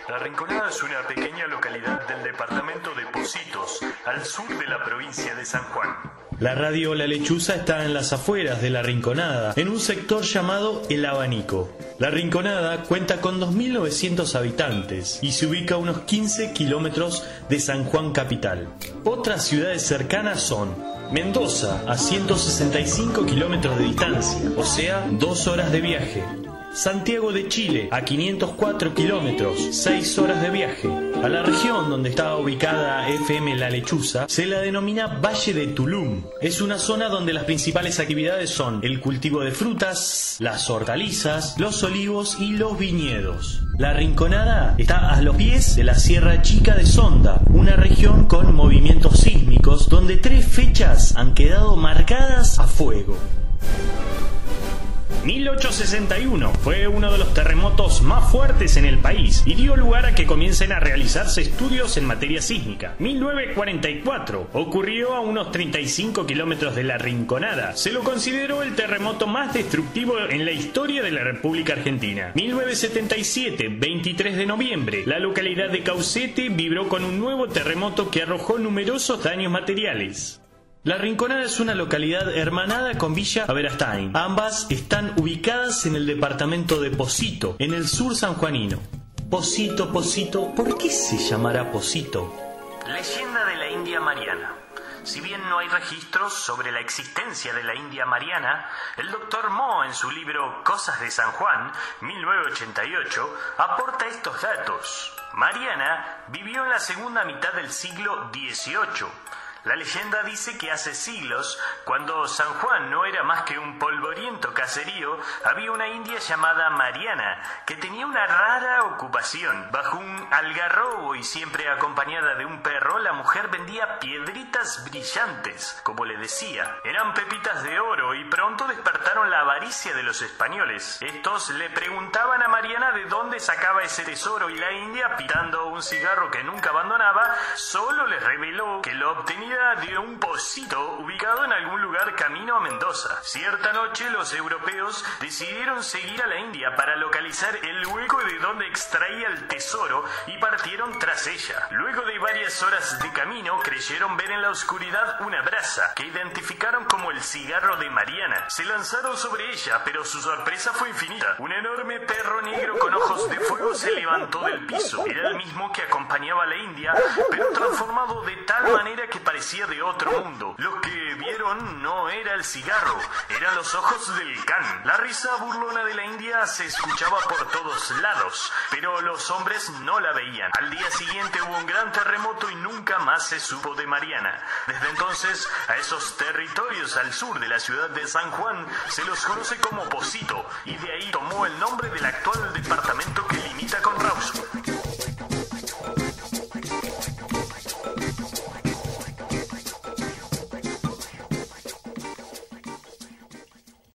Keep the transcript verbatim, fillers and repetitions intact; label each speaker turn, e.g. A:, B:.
A: La Rinconada es una pequeña localidad del departamento de Pocitos, al sur de la provincia de San Juan.
B: La radio La Lechuza está en las afueras de La Rinconada, en un sector llamado El Abanico. La Rinconada cuenta con dos mil novecientos habitantes y se ubica a unos quince kilómetros de San Juan capital. Otras ciudades cercanas son Mendoza, a ciento sesenta y cinco kilómetros de distancia, o sea, dos horas de viaje. Santiago de Chile, a quinientos cuatro kilómetros, seis horas de viaje. A la región donde está ubicada F M La Lechuza se la denomina Valle de Tulum. Es una zona donde las principales actividades son el cultivo de frutas, las hortalizas, los olivos y los viñedos. La Rinconada está a los pies de la Sierra Chica de Sonda, una región con movimientos sísmicos donde tres fechas han quedado marcadas a fuego. mil ochocientos sesenta y uno fue uno de los terremotos más fuertes en el país y dio lugar a que comiencen a realizarse estudios en materia sísmica. mil novecientos cuarenta y cuatro ocurrió a unos treinta y cinco kilómetros de La Rinconada. Se lo consideró el terremoto más destructivo en la historia de la República Argentina. mil novecientos setenta y siete, veintitrés de noviembre, la localidad de Caucete vibró con un nuevo terremoto que arrojó numerosos daños materiales. La Rinconada es una localidad hermanada con Villa Aberastain. Ambas están ubicadas en el departamento de Pocito, en el sur sanjuanino. Pocito, Pocito, ¿por qué se llamará Pocito?
A: Leyenda de la India Mariana. Si bien no hay registros sobre la existencia de la India Mariana, el doctor Mo, en su libro Cosas de San Juan, mil novecientos ochenta y ocho, aporta estos datos. Mariana vivió en la segunda mitad del siglo dieciocho. La leyenda dice que hace siglos, cuando San Juan no era más que un polvoriento caserío, había una india llamada Mariana, que tenía una rara ocupación. Bajo un algarrobo y siempre acompañada de un perro, la mujer vendía piedritas brillantes, como le decía. Eran pepitas de oro y pronto despertaron la avaricia de los españoles. Estos le preguntaban a Mariana de dónde sacaba ese tesoro y la india, pitando un cigarro que nunca abandonaba, solo les reveló que lo obtenía de un pocito ubicado en algún lugar camino a Mendoza. Cierta noche los europeos decidieron seguir a la India para localizar el hueco de donde extraía el tesoro y partieron tras ella. Luego de varias horas de camino creyeron ver en la oscuridad una brasa que identificaron como el cigarro de Mariana. Se lanzaron sobre ella, pero su sorpresa fue infinita. Un enorme perro negro con ojos de fuego se levantó del piso. Era el mismo que acompañaba a la India, pero transformado de tal manera que parecía de otro mundo. Lo que vieron no era el cigarro, eran los ojos del can. La risa burlona de la India se escuchaba por todos lados, pero los hombres no la veían. Al día siguiente hubo un gran terremoto y nunca más se supo de Mariana. Desde entonces, a esos territorios al sur de la ciudad de San Juan se los conoce como Pocito, y de ahí tomó el nombre del actual departamento